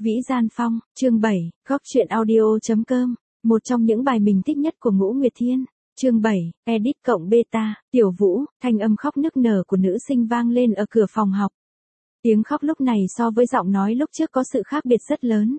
Vĩ Gian Phong, chương 7, góc truyện audio.com, một trong những bài mình thích nhất của Ngũ Nguyệt Thiên. Chương 7, edit cộng beta, Tiểu Vũ, thanh âm khóc nức nở của nữ sinh vang lên ở cửa phòng học. Tiếng khóc lúc này so với giọng nói lúc trước có sự khác biệt rất lớn.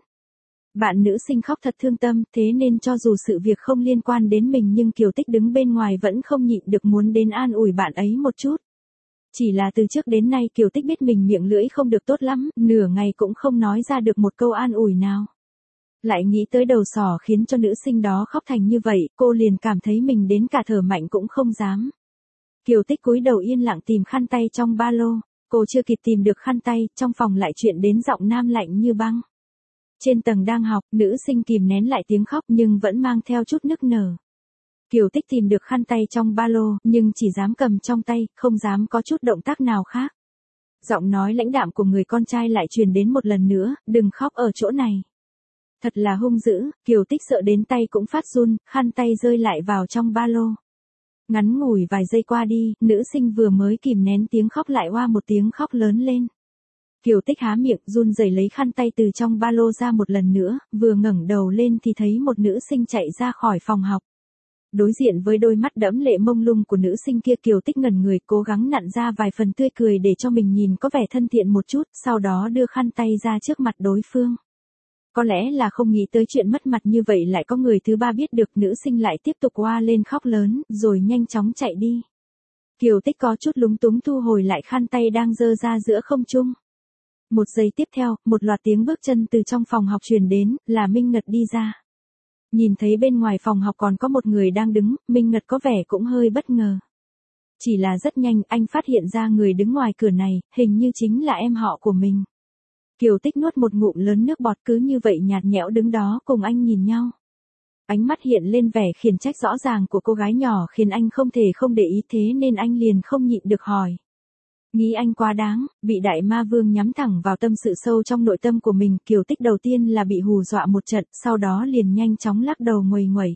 Bạn nữ sinh khóc thật thương tâm, thế nên cho dù sự việc không liên quan đến mình nhưng Kiều Tích đứng bên ngoài vẫn không nhịn được muốn đến an ủi bạn ấy một chút. Chỉ là từ trước đến nay Kiều Tích biết mình miệng lưỡi không được tốt lắm, nửa ngày cũng không nói ra được một câu an ủi nào. Lại nghĩ tới đầu sỏ khiến cho nữ sinh đó khóc thành như vậy, cô liền cảm thấy mình đến cả thở mạnh cũng không dám. Kiều Tích cúi đầu yên lặng tìm khăn tay trong ba lô, cô chưa kịp tìm được khăn tay, trong phòng lại chuyện đến giọng nam lạnh như băng. Trên tầng đang học, nữ sinh kìm nén lại tiếng khóc nhưng vẫn mang theo chút nức nở. Kiều Tích tìm được khăn tay trong ba lô, nhưng chỉ dám cầm trong tay, không dám có chút động tác nào khác. Giọng nói lãnh đạm của người con trai lại truyền đến một lần nữa, đừng khóc ở chỗ này. Thật là hung dữ, Kiều Tích sợ đến tay cũng phát run, khăn tay rơi lại vào trong ba lô. Ngắn ngủi vài giây qua đi, nữ sinh vừa mới kìm nén tiếng khóc lại oa một tiếng khóc lớn lên. Kiều Tích há miệng run rẩy lấy khăn tay từ trong ba lô ra một lần nữa, vừa ngẩng đầu lên thì thấy một nữ sinh chạy ra khỏi phòng học. Đối diện với đôi mắt đẫm lệ mông lung của nữ sinh kia, Kiều Tích ngẩn người cố gắng nặn ra vài phần tươi cười để cho mình nhìn có vẻ thân thiện một chút, sau đó đưa khăn tay ra trước mặt đối phương. Có lẽ là không nghĩ tới chuyện mất mặt như vậy lại có người thứ ba biết được, nữ sinh lại tiếp tục oa lên khóc lớn, rồi nhanh chóng chạy đi. Kiều Tích có chút lúng túng thu hồi lại khăn tay đang giơ ra giữa không trung. Một giây tiếp theo, một loạt tiếng bước chân từ trong phòng học truyền đến, là Minh Ngật đi ra. Nhìn thấy bên ngoài phòng học còn có một người đang đứng, Minh Ngật có vẻ cũng hơi bất ngờ. Chỉ là rất nhanh anh phát hiện ra người đứng ngoài cửa này, hình như chính là em họ của mình. Kiều Tích nuốt một ngụm lớn nước bọt, cứ như vậy nhạt nhẽo đứng đó cùng anh nhìn nhau. Ánh mắt hiện lên vẻ khiển trách rõ ràng của cô gái nhỏ khiến anh không thể không để ý, thế nên anh liền không nhịn được hỏi. Nghĩ anh quá đáng, bị đại ma vương nhắm thẳng vào tâm sự sâu trong nội tâm của mình, Kiều Tích đầu tiên là bị hù dọa một trận, sau đó liền nhanh chóng lắc đầu nguầy nguẩy.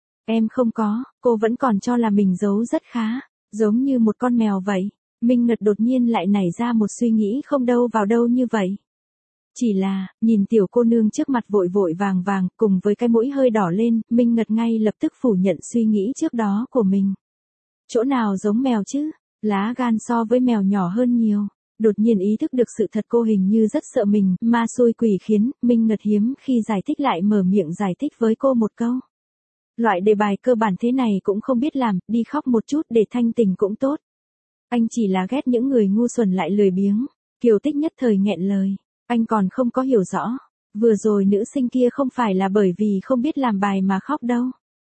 Em không có, cô vẫn còn cho là mình giấu rất khá, giống như một con mèo vậy. Minh Ngật đột nhiên lại nảy ra một suy nghĩ không đâu vào đâu như vậy. Chỉ là, nhìn tiểu cô nương trước mặt vội vội vàng vàng, cùng với cái mũi hơi đỏ lên, Minh Ngật ngay lập tức phủ nhận suy nghĩ trước đó của mình. Chỗ nào giống mèo chứ? Lá gan so với mèo nhỏ hơn nhiều. Đột nhiên ý thức được sự thật, cô hình như rất sợ mình, ma xui quỷ khiến, Minh Ngật hiếm khi giải thích lại mở miệng giải thích với cô một câu. Loại đề bài cơ bản thế này cũng không biết làm, đi khóc một chút để thanh tình cũng tốt. Anh chỉ là ghét những người ngu xuẩn lại lười biếng. Kiều Tích nhất thời nghẹn lời. Anh còn không có hiểu rõ. Vừa rồi nữ sinh kia không phải là bởi vì không biết làm bài mà khóc đâu.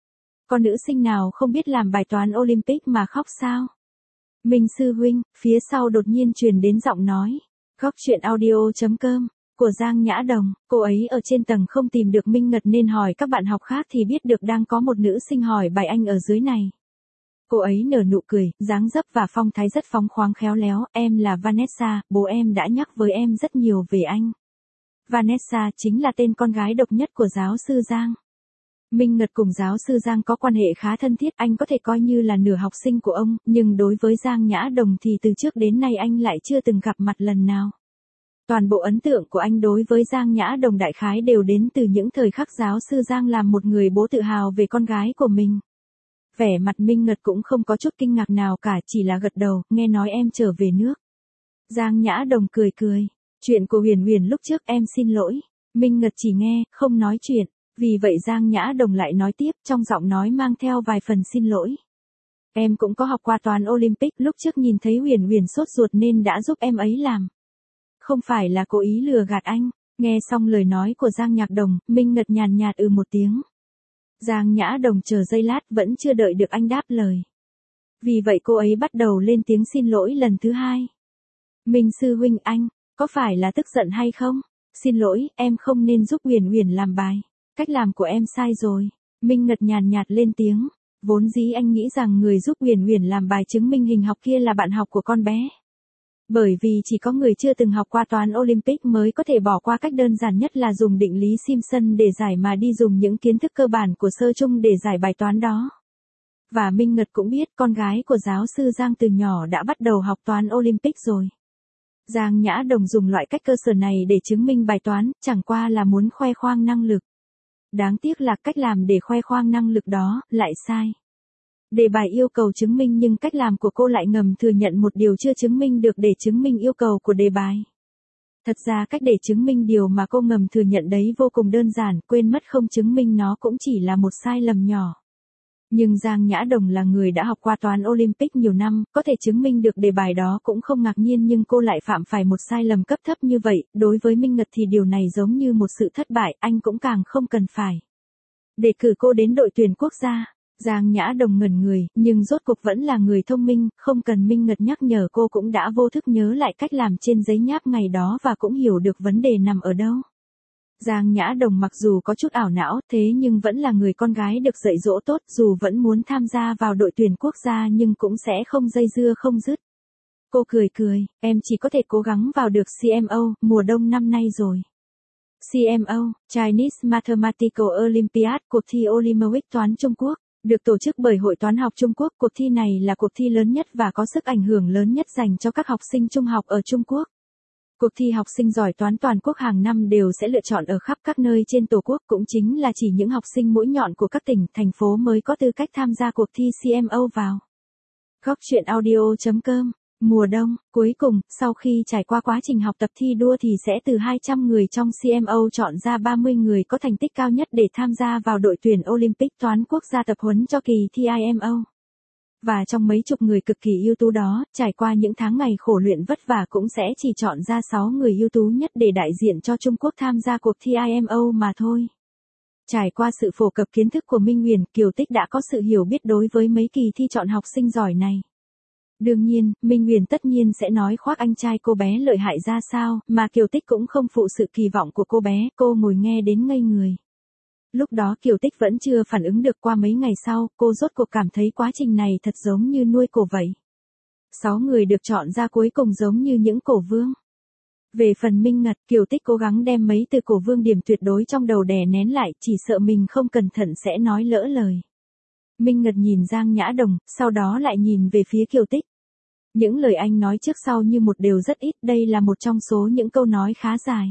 Có nữ sinh nào không biết làm bài toán Olympic mà khóc sao? Minh sư huynh, phía sau đột nhiên truyền đến giọng nói. Góc truyện audio.com, của Giang Nhã Đồng, cô ấy ở trên tầng không tìm được Minh Ngật nên hỏi các bạn học khác thì biết được đang có một nữ sinh hỏi bài anh ở dưới này. Cô ấy nở nụ cười, dáng dấp và phong thái rất phóng khoáng khéo léo, em là Vanessa, bố em đã nhắc với em rất nhiều về anh. Vanessa chính là tên con gái độc nhất của giáo sư Giang. Minh Ngật cùng giáo sư Giang có quan hệ khá thân thiết, anh có thể coi như là nửa học sinh của ông, nhưng đối với Giang Nhã Đồng thì từ trước đến nay anh lại chưa từng gặp mặt lần nào. Toàn bộ ấn tượng của anh đối với Giang Nhã Đồng đại khái đều đến từ những thời khắc giáo sư Giang làm một người bố tự hào về con gái của mình. Vẻ mặt Minh Ngật cũng không có chút kinh ngạc nào cả, chỉ là gật đầu, nghe nói em trở về nước. Giang Nhã Đồng cười cười. Chuyện của Huyền Huyền lúc trước em xin lỗi. Minh Ngật chỉ nghe, không nói chuyện. Vì vậy Giang Nhã Đồng lại nói tiếp, trong giọng nói mang theo vài phần xin lỗi. Em cũng có học qua toán Olympic, lúc trước nhìn thấy Huyền Huyền sốt ruột nên đã giúp em ấy làm. Không phải là cố ý lừa gạt anh. Nghe xong lời nói của Giang Nhã Đồng, Minh Ngật nhàn nhạt một tiếng. Giang Nhã Đồng chờ giây lát vẫn chưa đợi được anh đáp lời. Vì vậy cô ấy bắt đầu lên tiếng xin lỗi lần thứ hai. Minh sư huynh, anh, có phải là tức giận hay không? Xin lỗi, em không nên giúp Huyền Huyền làm bài. Cách làm của em sai rồi. Minh Ngật nhàn nhạt lên tiếng. Vốn dĩ anh nghĩ rằng người giúp Huyền Huyền làm bài chứng minh hình học kia là bạn học của con bé. Bởi vì chỉ có người chưa từng học qua toán Olympic mới có thể bỏ qua cách đơn giản nhất là dùng định lý Simpson để giải mà đi dùng những kiến thức cơ bản của sơ chung để giải bài toán đó. Và Minh Ngật cũng biết con gái của giáo sư Giang từ nhỏ đã bắt đầu học toán Olympic rồi. Giang Nhã Đồng dùng loại cách cơ sở này để chứng minh bài toán, chẳng qua là muốn khoe khoang năng lực. Đáng tiếc là cách làm để khoe khoang năng lực đó, lại sai. Đề bài yêu cầu chứng minh nhưng cách làm của cô lại ngầm thừa nhận một điều chưa chứng minh được để chứng minh yêu cầu của đề bài. Thật ra cách để chứng minh điều mà cô ngầm thừa nhận đấy vô cùng đơn giản, quên mất không chứng minh nó cũng chỉ là một sai lầm nhỏ. Nhưng Giang Nhã Đồng là người đã học qua toán Olympic nhiều năm, có thể chứng minh được đề bài đó cũng không ngạc nhiên nhưng cô lại phạm phải một sai lầm cấp thấp như vậy, đối với Minh Ngật thì điều này giống như một sự thất bại, anh cũng càng không cần phải. Để cử cô đến đội tuyển quốc gia, Giang Nhã Đồng ngẩn người, nhưng rốt cuộc vẫn là người thông minh, không cần Minh Ngật nhắc nhở cô cũng đã vô thức nhớ lại cách làm trên giấy nháp ngày đó và cũng hiểu được vấn đề nằm ở đâu. Giang Nhã Đồng mặc dù có chút ảo não thế nhưng vẫn là người con gái được dạy dỗ tốt, dù vẫn muốn tham gia vào đội tuyển quốc gia nhưng cũng sẽ không dây dưa không dứt. Cô cười cười, em chỉ có thể cố gắng vào được CMO, mùa đông năm nay rồi. CMO, Chinese Mathematical Olympiad, cuộc thi Olympic toán Trung Quốc, được tổ chức bởi Hội Toán học Trung Quốc. Cuộc thi này là cuộc thi lớn nhất và có sức ảnh hưởng lớn nhất dành cho các học sinh trung học ở Trung Quốc. Cuộc thi học sinh giỏi toán toàn quốc hàng năm đều sẽ lựa chọn ở khắp các nơi trên Tổ quốc, cũng chính là chỉ những học sinh mũi nhọn của các tỉnh, thành phố mới có tư cách tham gia cuộc thi CMO vào. Góc truyện audio.com. Mùa đông, cuối cùng, sau khi trải qua quá trình học tập thi đua thì sẽ từ 200 người trong CMO chọn ra 30 người có thành tích cao nhất để tham gia vào đội tuyển Olympic toán quốc gia tập huấn cho kỳ thi IMO. Và trong mấy chục người cực kỳ ưu tú đó, trải qua những tháng ngày khổ luyện vất vả cũng sẽ chỉ chọn ra 6 người ưu tú nhất để đại diện cho Trung Quốc tham gia cuộc thi IMO mà thôi. Trải qua sự phổ cập kiến thức của Minh Huyền, Kiều Tích đã có sự hiểu biết đối với mấy kỳ thi chọn học sinh giỏi này. Đương nhiên, Minh Huyền tất nhiên sẽ nói khoác anh trai cô bé lợi hại ra sao, mà Kiều Tích cũng không phụ sự kỳ vọng của cô bé, cô ngồi nghe đến ngây người. Lúc đó Kiều Tích vẫn chưa phản ứng được, qua mấy ngày sau, cô rốt cuộc cảm thấy quá trình này thật giống như nuôi cổ vậy. 6 người được chọn ra cuối cùng giống như những cổ vương. Về phần Minh Ngật, Kiều Tích cố gắng đem mấy từ cổ vương điểm tuyệt đối trong đầu đè nén lại, chỉ sợ mình không cẩn thận sẽ nói lỡ lời. Minh Ngật nhìn Giang Nhã Đồng, sau đó lại nhìn về phía Kiều Tích. Những lời anh nói trước sau như một đều rất ít, đây là một trong số những câu nói khá dài.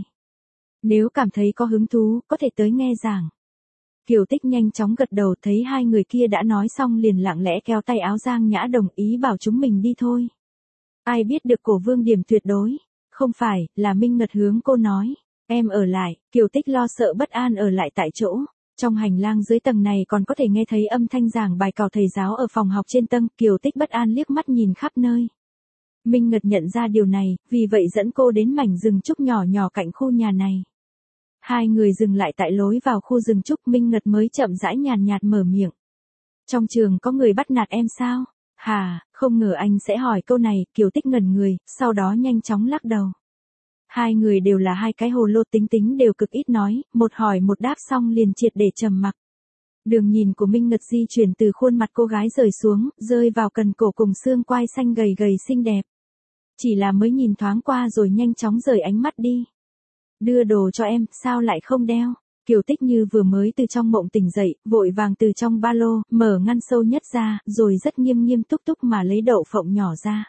Nếu cảm thấy có hứng thú, có thể tới nghe giảng. Kiều Tích nhanh chóng gật đầu, thấy hai người kia đã nói xong liền lặng lẽ kéo tay áo Giang Nhã Đồng, ý bảo chúng mình đi thôi. Ai biết được cổ vương điểm tuyệt đối? Không phải, là Minh Ngật hướng cô nói. Em ở lại. Kiều Tích lo sợ bất an ở lại tại chỗ. Trong hành lang dưới tầng này còn có thể nghe thấy âm thanh giảng bài cào thầy giáo ở phòng học trên tầng. Kiều Tích bất an liếc mắt nhìn khắp nơi. Minh Ngật nhận ra điều này, vì vậy dẫn cô đến mảnh rừng trúc nhỏ nhỏ cạnh khu nhà này. Hai người dừng lại tại lối vào khu rừng trúc, Minh Ngật mới chậm rãi nhàn nhạt mở miệng. Trong trường có người bắt nạt em sao? Hà, không ngờ anh sẽ hỏi câu này, Kiều Tích ngẩn người, sau đó nhanh chóng lắc đầu. Hai người đều là hai cái hồ lô tính tính đều cực ít nói, một hỏi một đáp xong liền triệt để trầm mặc. Đường nhìn của Minh Ngật di chuyển từ khuôn mặt cô gái rời xuống, rơi vào cần cổ cùng xương quai xanh gầy gầy xinh đẹp. Chỉ là mới nhìn thoáng qua rồi nhanh chóng rời ánh mắt đi. Đưa đồ cho em, sao lại không đeo? Kiều Tích như vừa mới từ trong mộng tỉnh dậy, vội vàng từ trong ba lô, mở ngăn sâu nhất ra, rồi rất nghiêm túc mà lấy đậu phộng nhỏ ra.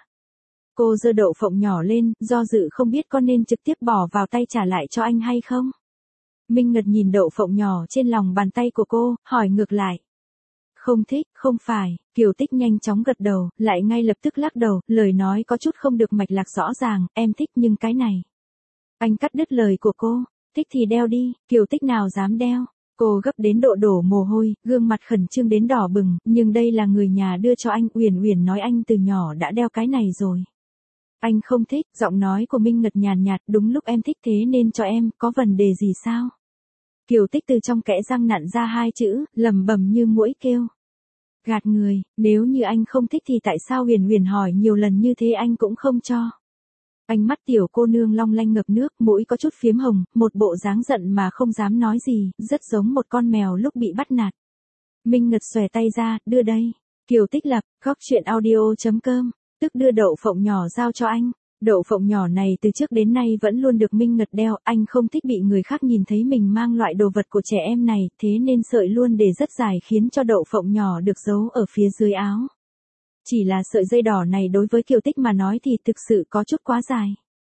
Cô giơ đậu phộng nhỏ lên, do dự không biết có nên trực tiếp bỏ vào tay trả lại cho anh hay không. Minh Ngật nhìn đậu phộng nhỏ trên lòng bàn tay của cô, hỏi ngược lại. Không thích, không phải. Kiều Tích nhanh chóng gật đầu, lại ngay lập tức lắc đầu, lời nói có chút không được mạch lạc rõ ràng, em thích nhưng cái này. Anh cắt đứt lời của cô, thích thì đeo đi. Kiều Tích nào dám đeo. Cô gấp đến độ đổ mồ hôi, gương mặt khẩn trương đến đỏ bừng, nhưng đây là người nhà đưa cho anh, Uyển nói anh từ nhỏ đã đeo cái này rồi. Anh không thích, giọng nói của Minh Ngật nhàn nhạt, đúng lúc em thích thế nên cho em, có vấn đề gì sao? Kiều Tích từ trong kẽ răng nặn ra hai chữ, lẩm bẩm như muỗi kêu. Gạt người, nếu như anh không thích thì tại sao Uyển hỏi nhiều lần như thế anh cũng không cho? Ánh mắt tiểu cô nương long lanh ngập nước, mũi có chút phiếm hồng, một bộ dáng giận mà không dám nói gì, rất giống một con mèo lúc bị bắt nạt. Minh Ngật xòe tay ra, đưa đây. Kiều Tích lập, góc truyện audio.com, tức đưa đậu phộng nhỏ giao cho anh. Đậu phộng nhỏ này từ trước đến nay vẫn luôn được Minh Ngật đeo, anh không thích bị người khác nhìn thấy mình mang loại đồ vật của trẻ em này, thế nên sợi luôn để rất dài khiến cho đậu phộng nhỏ được giấu ở phía dưới áo. Chỉ là sợi dây đỏ này đối với Kiều Tích mà nói thì thực sự có chút quá dài.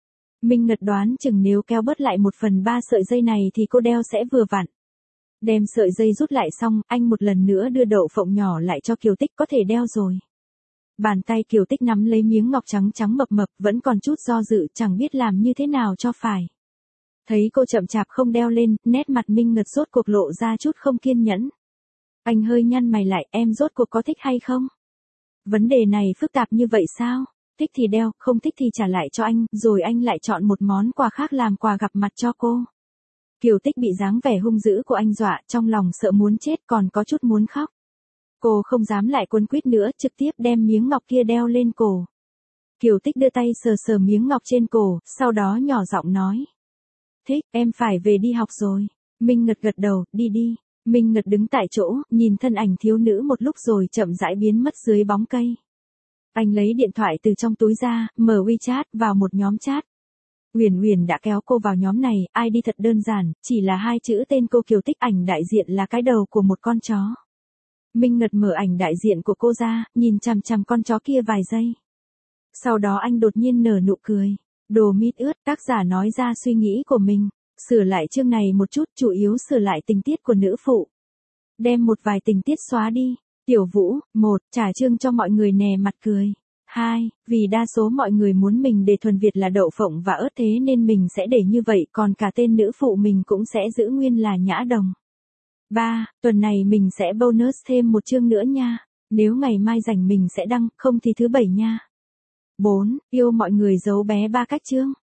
Minh Ngật đoán chừng nếu kéo bớt lại 1/3 sợi dây này thì cô đeo sẽ vừa vặn. Đem sợi dây rút lại xong, anh một lần nữa đưa đậu phộng nhỏ lại cho Kiều Tích, có thể đeo rồi. Bàn tay Kiều Tích nắm lấy miếng ngọc trắng trắng mập mập, vẫn còn chút do dự, chẳng biết làm như thế nào cho phải. Thấy cô chậm chạp không đeo lên, nét mặt Minh Ngật rốt cuộc lộ ra chút không kiên nhẫn. Anh hơi nhăn mày lại, em rốt cuộc có thích hay không? Vấn đề này phức tạp như vậy sao? Thích thì đeo, không thích thì trả lại cho anh, rồi anh lại chọn một món quà khác làm quà gặp mặt cho cô. Kiều Tích bị dáng vẻ hung dữ của anh dọa, trong lòng sợ muốn chết còn có chút muốn khóc. Cô không dám lại quấn quýt nữa, trực tiếp đem miếng ngọc kia đeo lên cổ. Kiều Tích đưa tay sờ sờ miếng ngọc trên cổ, sau đó nhỏ giọng nói. Thích, em phải về đi học rồi. Minh Ngật gật đầu, đi đi. Minh Ngật đứng tại chỗ, nhìn thân ảnh thiếu nữ một lúc rồi chậm rãi biến mất dưới bóng cây. Anh lấy điện thoại từ trong túi ra, mở WeChat vào một nhóm chat. Uyển Uyển đã kéo cô vào nhóm này, ID thật đơn giản, chỉ là 2 chữ tên cô Kiều Tích, ảnh đại diện là cái đầu của một con chó. Minh Ngật mở ảnh đại diện của cô ra, nhìn chằm chằm con chó kia vài giây. Sau đó anh đột nhiên nở nụ cười. Đồ mít ướt, tác giả nói ra suy nghĩ của mình. Sửa lại chương này một chút, chủ yếu sửa lại tình tiết của nữ phụ. Đem một vài tình tiết xóa đi. Tiểu Vũ, 1. Trả chương cho mọi người nè mặt cười. 2. Vì đa số mọi người muốn mình để thuần Việt là đậu phộng và ớt thế nên mình sẽ để như vậy, còn cả tên nữ phụ mình cũng sẽ giữ nguyên là Nhã Đồng. 3. Tuần này mình sẽ bonus thêm một chương nữa nha. Nếu ngày mai rảnh mình sẽ đăng, không thì thứ 7 nha. 4. Yêu mọi người dấu bé 3 cách chương.